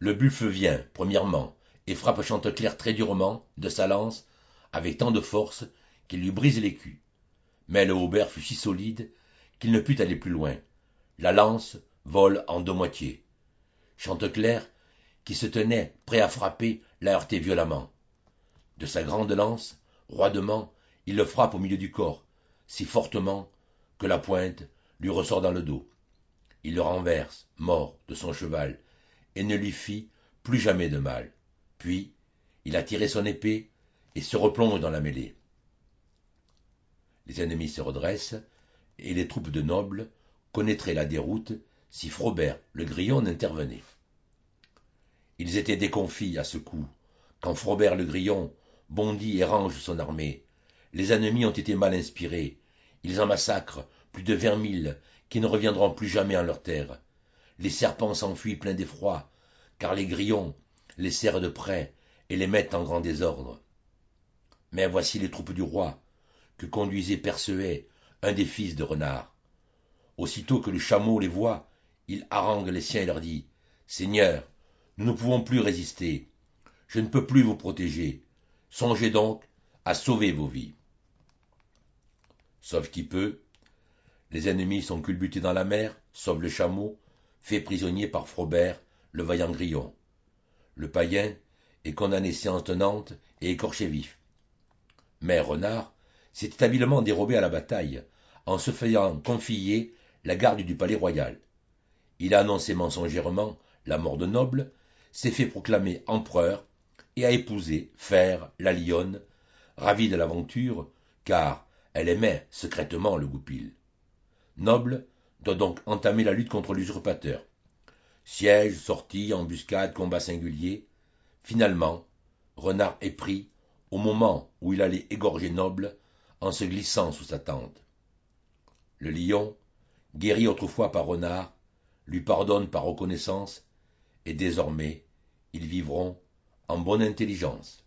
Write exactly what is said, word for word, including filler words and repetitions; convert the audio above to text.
Le buffle vient, premièrement, et frappe Chanteclair très durement, de sa lance, avec tant de force qu'il lui brise l'écu. Mais le haubert fut si solide qu'il ne put aller plus loin. La lance vole en deux moitiés. Chanteclair, qui se tenait prêt à frapper, l'a heurté violemment. De sa grande lance, roidement, il le frappe au milieu du corps, si fortement que la pointe lui ressort dans le dos. Il le renverse, mort, de son cheval, et ne lui fit plus jamais de mal. Puis, il a tiré son épée et se replonge dans la mêlée. Les ennemis se redressent, et les troupes de nobles connaîtraient la déroute si Frobert le Grillon n'intervenait. Ils étaient déconfits à ce coup, quand Frobert le Grillon bondit et range son armée. Les ennemis ont été mal inspirés, ils en massacrent plus de vingt mille qui ne reviendront plus jamais en leur terre. Les serpents s'enfuient pleins d'effroi, car les grillons les serrent de près et les mettent en grand désordre. Mais voici les troupes du roi, que conduisait Perceuet, un des fils de Renard. Aussitôt que le chameau les voit, il harangue les siens et leur dit « Seigneurs, nous ne pouvons plus résister. Je ne peux plus vous protéger. Songez donc à sauver vos vies. » Sauf qui peut, les ennemis sont culbutés dans la mer, sauf le chameau, fait prisonnier par Frobert, le vaillant grillon. Le païen est condamné séance tenante et écorché vif. Mais Renard s'était habilement dérobé à la bataille, en se faisant confier la garde du palais royal. Il a annoncé mensongèrement la mort de Noble, s'est fait proclamer empereur et a épousé Fère, la lionne, ravie de l'aventure, car elle aimait secrètement le goupil. Noble doit donc entamer la lutte contre l'usurpateur. Siège, sortie, embuscade, combat singulier. Finalement, Renard est pris au moment où il allait égorger Noble en se glissant sous sa tente. Le lion, guéri autrefois par Renard, lui pardonne par reconnaissance, et désormais ils vivront en bonne intelligence.